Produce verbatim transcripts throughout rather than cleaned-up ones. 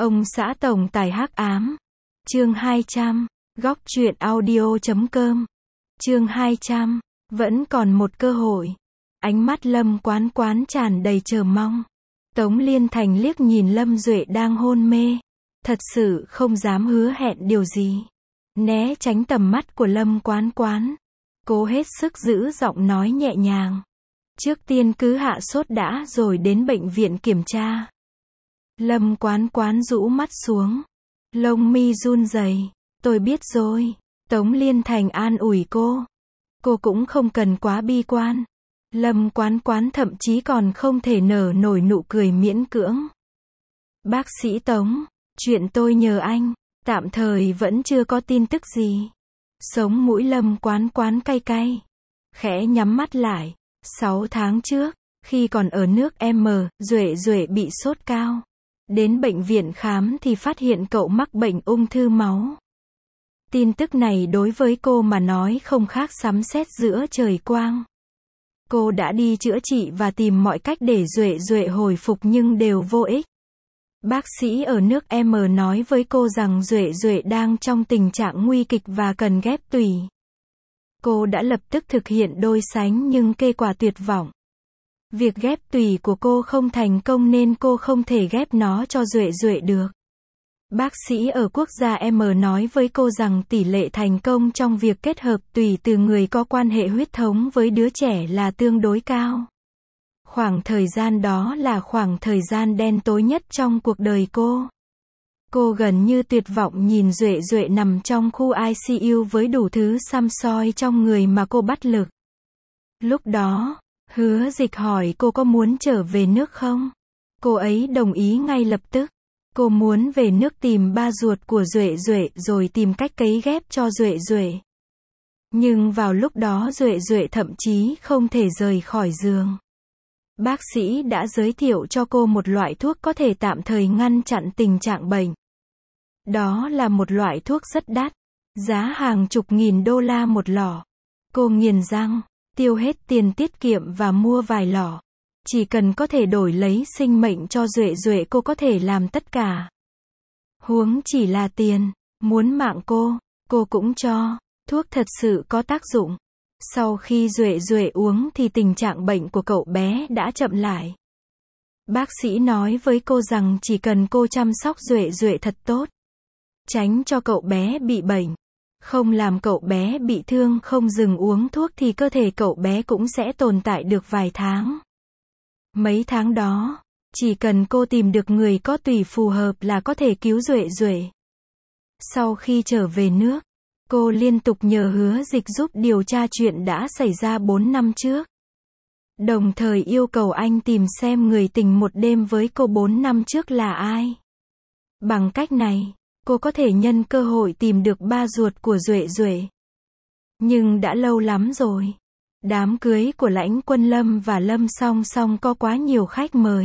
Ông xã tổng tài hắc ám. Chương hai trăm. Góc truyện audio chấm com. Chương hai trăm. Vẫn còn một cơ hội. Ánh mắt Lâm Quán Quán tràn đầy chờ mong. Tống Liên Thành liếc nhìn Lâm Duệ đang hôn mê. Thật sự không dám hứa hẹn điều gì. Né tránh tầm mắt của Lâm Quán Quán. Cố hết sức giữ giọng nói nhẹ nhàng. Trước tiên cứ hạ sốt đã rồi đến bệnh viện kiểm tra. Lâm Quán Quán rũ mắt xuống. Lông mi run rẩy. Tôi biết rồi. Tống Liên Thành an ủi cô. Cô cũng không cần quá bi quan. Lâm Quán Quán thậm chí còn không thể nở nổi nụ cười miễn cưỡng. Bác sĩ Tống, chuyện tôi nhờ anh, tạm thời vẫn chưa có tin tức gì. Sống mũi Lâm Quán Quán cay cay. Khẽ nhắm mắt lại. Sáu tháng trước, khi còn ở nước M, Duệ Duệ bị sốt cao. Đến bệnh viện khám thì phát hiện cậu mắc bệnh ung thư máu. Tin tức này đối với cô mà nói không khác sấm sét giữa trời quang. Cô đã đi chữa trị và tìm mọi cách để Duệ Duệ hồi phục nhưng đều vô ích. Bác sĩ ở nước M nói với cô rằng Duệ Duệ đang trong tình trạng nguy kịch và cần ghép tủy. Cô đã lập tức thực hiện đôi sánh nhưng kết quả tuyệt vọng. Việc ghép tủy của cô không thành công nên cô không thể ghép nó cho Duệ Duệ được. Bác sĩ ở quốc gia M nói với cô rằng tỷ lệ thành công trong việc kết hợp tủy từ người có quan hệ huyết thống với đứa trẻ là tương đối cao. Khoảng thời gian đó là khoảng thời gian đen tối nhất trong cuộc đời cô. Cô gần như tuyệt vọng nhìn Duệ Duệ nằm trong khu I C U với đủ thứ xăm soi trong người mà cô bắt lực. Lúc đó, Hứa Dịch hỏi cô có muốn trở về nước không? Cô ấy đồng ý ngay lập tức. Cô muốn về nước tìm ba ruột của Duệ Duệ rồi tìm cách cấy ghép cho Duệ Duệ. Nhưng vào lúc đó Duệ Duệ thậm chí không thể rời khỏi giường. Bác sĩ đã giới thiệu cho cô một loại thuốc có thể tạm thời ngăn chặn tình trạng bệnh. Đó là một loại thuốc rất đắt, giá hàng chục nghìn đô la một lọ. Cô nghiến răng, tiêu hết tiền tiết kiệm và mua vài lọ. Chỉ cần có thể đổi lấy sinh mệnh cho Duệ Duệ cô có thể làm tất cả. Huống chỉ là tiền, muốn mạng cô, cô cũng cho. Thuốc thật sự có tác dụng. Sau khi Duệ Duệ uống thì tình trạng bệnh của cậu bé đã chậm lại. Bác sĩ nói với cô rằng chỉ cần cô chăm sóc Duệ Duệ thật tốt, tránh cho cậu bé bị bệnh, không làm cậu bé bị thương, không dừng uống thuốc thì cơ thể cậu bé cũng sẽ tồn tại được vài tháng. Mấy tháng đó, chỉ cần cô tìm được người có tủy phù hợp là có thể cứu Duệ Duệ. Sau khi trở về nước, cô liên tục nhờ Hứa Dịch giúp điều tra chuyện đã xảy ra bốn năm trước. Đồng thời yêu cầu anh tìm xem người tình một đêm với cô bốn năm trước là ai. Bằng cách này, cô có thể nhân cơ hội tìm được ba ruột của Duệ Duệ. Nhưng đã lâu lắm rồi. Đám cưới của Lãnh Quân Lâm và Lâm Song Song có quá nhiều khách mời.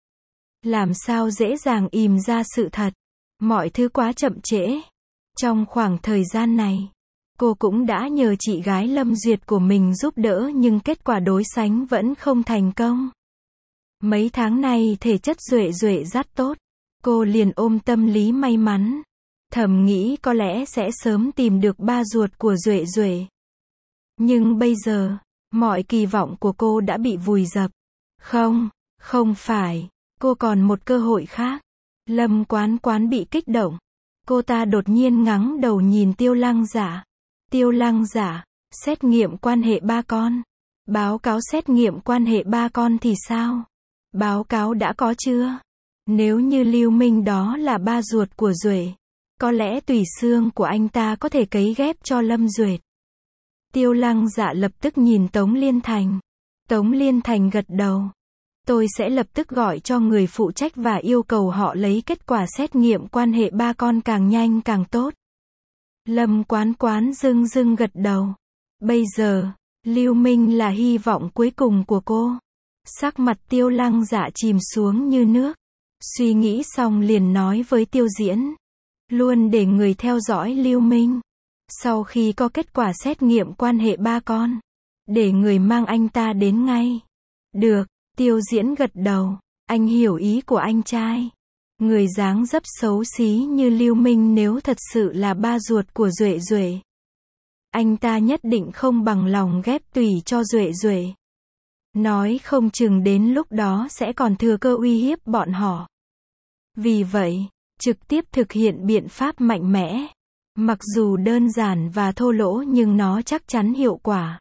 Làm sao dễ dàng ìm ra sự thật. Mọi thứ quá chậm trễ. Trong khoảng thời gian này, cô cũng đã nhờ chị gái Lâm Duyệt của mình giúp đỡ nhưng kết quả đối sánh vẫn không thành công. Mấy tháng này thể chất Duệ Duệ rất tốt. Cô liền ôm tâm lý may mắn. Thầm nghĩ có lẽ sẽ sớm tìm được ba ruột của Duệ Duệ. Nhưng bây giờ, mọi kỳ vọng của cô đã bị vùi dập. Không, không phải, cô còn một cơ hội khác. Lâm Quán Quán bị kích động. Cô ta đột nhiên ngẩng đầu nhìn Tiêu Lăng Giả. Tiêu Lăng Giả, xét nghiệm quan hệ ba con. Báo cáo xét nghiệm quan hệ ba con thì sao? Báo cáo đã có chưa? Nếu như Lưu Minh đó là ba ruột của Duệ, có lẽ tủy xương của anh ta có thể cấy ghép cho Lâm Duệ. Tiêu Lăng Dạ lập tức nhìn Tống Liên Thành. Tống Liên Thành gật đầu. Tôi sẽ lập tức gọi cho người phụ trách và yêu cầu họ lấy kết quả xét nghiệm quan hệ ba con càng nhanh càng tốt. Lâm Quán Quán dưng dưng gật đầu. Bây giờ, Lưu Minh là hy vọng cuối cùng của cô. Sắc mặt Tiêu Lăng Dạ chìm xuống như nước. Suy nghĩ xong liền nói với Tiêu Diễn. Luôn để người theo dõi Lưu Minh. Sau khi có kết quả xét nghiệm quan hệ ba con, để người mang anh ta đến ngay. Được, Tiêu Diễn gật đầu. Anh hiểu ý của anh trai. Người dáng dấp xấu xí như Lưu Minh nếu thật sự là ba ruột của Duệ Duệ, anh ta nhất định không bằng lòng ghép tùy cho Duệ Duệ. Nói không chừng đến lúc đó sẽ còn thừa cơ uy hiếp bọn họ. Vì vậy, trực tiếp thực hiện biện pháp mạnh mẽ. Mặc dù đơn giản và thô lỗ nhưng nó chắc chắn hiệu quả.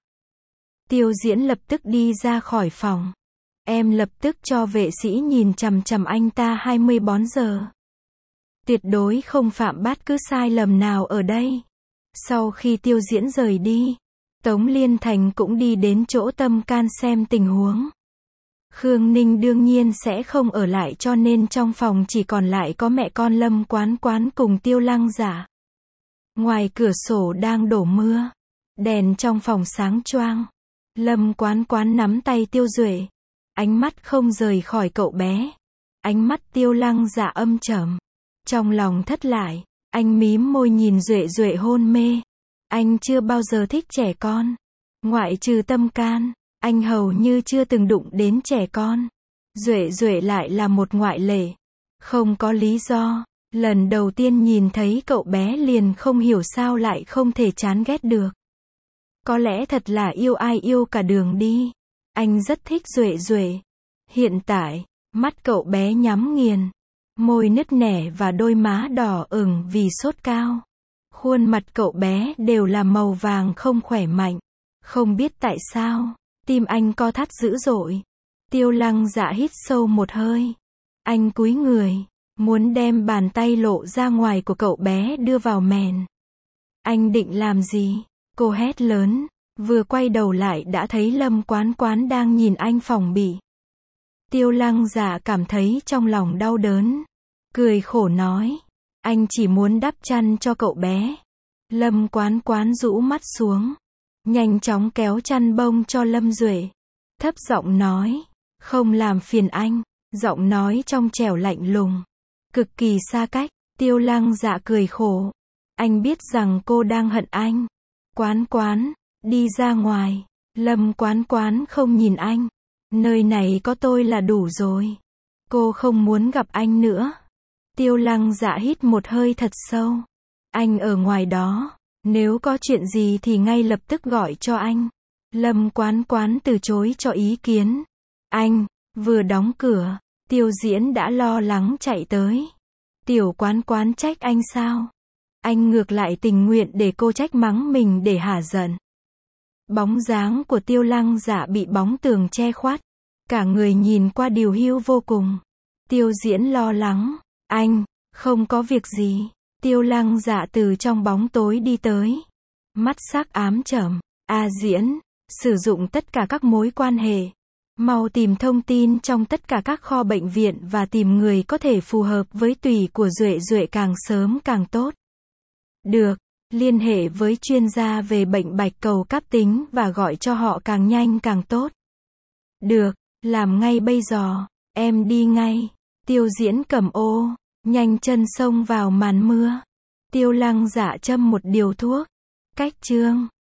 Tiêu Diễn lập tức đi ra khỏi phòng. Em lập tức cho vệ sĩ nhìn chằm chằm anh ta hai mươi bốn giờ. Tuyệt đối không phạm bất cứ sai lầm nào ở đây. Sau khi Tiêu Diễn rời đi, Tống Liên Thành cũng đi đến chỗ Tâm Can xem tình huống. Khương Ninh đương nhiên sẽ không ở lại cho nên trong phòng chỉ còn lại có mẹ con Lâm Quán Quán cùng Tiêu Lăng Giả. Ngoài cửa sổ đang đổ mưa. Đèn trong phòng sáng choang. Lâm Quán Quán nắm tay Tiêu Duệ. Ánh mắt không rời khỏi cậu bé. Ánh mắt Tiêu Lăng Giả âm trầm. Trong lòng thất lại, anh mím môi nhìn Duệ Duệ hôn mê. Anh chưa bao giờ thích trẻ con. Ngoại trừ Tâm Can, anh hầu như chưa từng đụng đến trẻ con. Duệ Duệ lại là một ngoại lệ. Không có lý do. Lần đầu tiên nhìn thấy cậu bé liền không hiểu sao lại không thể chán ghét được. Có lẽ thật là yêu ai yêu cả đường đi. Anh rất thích Duệ Duệ. Hiện tại, mắt cậu bé nhắm nghiền. Môi nứt nẻ và đôi má đỏ ửng vì sốt cao. Khuôn mặt cậu bé đều là màu vàng không khỏe mạnh. Không biết tại sao, tim anh co thắt dữ dội. Tiêu Lăng Dạ hít sâu một hơi. Anh cúi người, muốn đem bàn tay lộ ra ngoài của cậu bé đưa vào mền. Anh định làm gì? Cô hét lớn, vừa quay đầu lại đã thấy Lâm Quán Quán đang nhìn anh phòng bị. Tiêu Lăng Dạ cảm thấy trong lòng đau đớn. Cười khổ nói, anh chỉ muốn đắp chăn cho cậu bé. Lâm Quán Quán rũ mắt xuống, nhanh chóng kéo chăn bông cho Lâm Duệ. Thấp giọng nói, không làm phiền anh. Giọng nói trong trẻo lạnh lùng, cực kỳ xa cách. Tiêu Lăng Dạ cười khổ. Anh biết rằng cô đang hận anh. Quán Quán, đi ra ngoài. Lâm Quán Quán không nhìn anh. Nơi này có tôi là đủ rồi. Cô không muốn gặp anh nữa. Tiêu Lăng Dạ hít một hơi thật sâu. Anh ở ngoài đó. Nếu có chuyện gì thì ngay lập tức gọi cho anh. Lâm Quán Quán từ chối cho ý kiến. Anh, vừa đóng cửa, Tiêu Diễn đã lo lắng chạy tới. Tiểu Quán Quán trách anh sao? Anh ngược lại tình nguyện để cô trách mắng mình để hả giận. Bóng dáng của Tiêu Lăng Dạ bị bóng tường che khuất. Cả người nhìn qua điều hưu vô cùng. Tiêu Diễn lo lắng. Anh, không có việc gì. Tiêu Lăng Dạ từ trong bóng tối đi tới. Mắt sắc ám trầm. A Diễn, sử dụng tất cả các mối quan hệ. Mau tìm thông tin trong tất cả các kho bệnh viện và tìm người có thể phù hợp với tùy của Duệ Duệ càng sớm càng tốt. Được, liên hệ với chuyên gia về bệnh bạch cầu cấp tính và gọi cho họ càng nhanh càng tốt. Được, làm ngay bây giờ, em đi ngay. Tiêu Diễn cầm ô, nhanh chân xông vào màn mưa. Tiêu Lăng Dạ châm một điều thuốc. Cách chương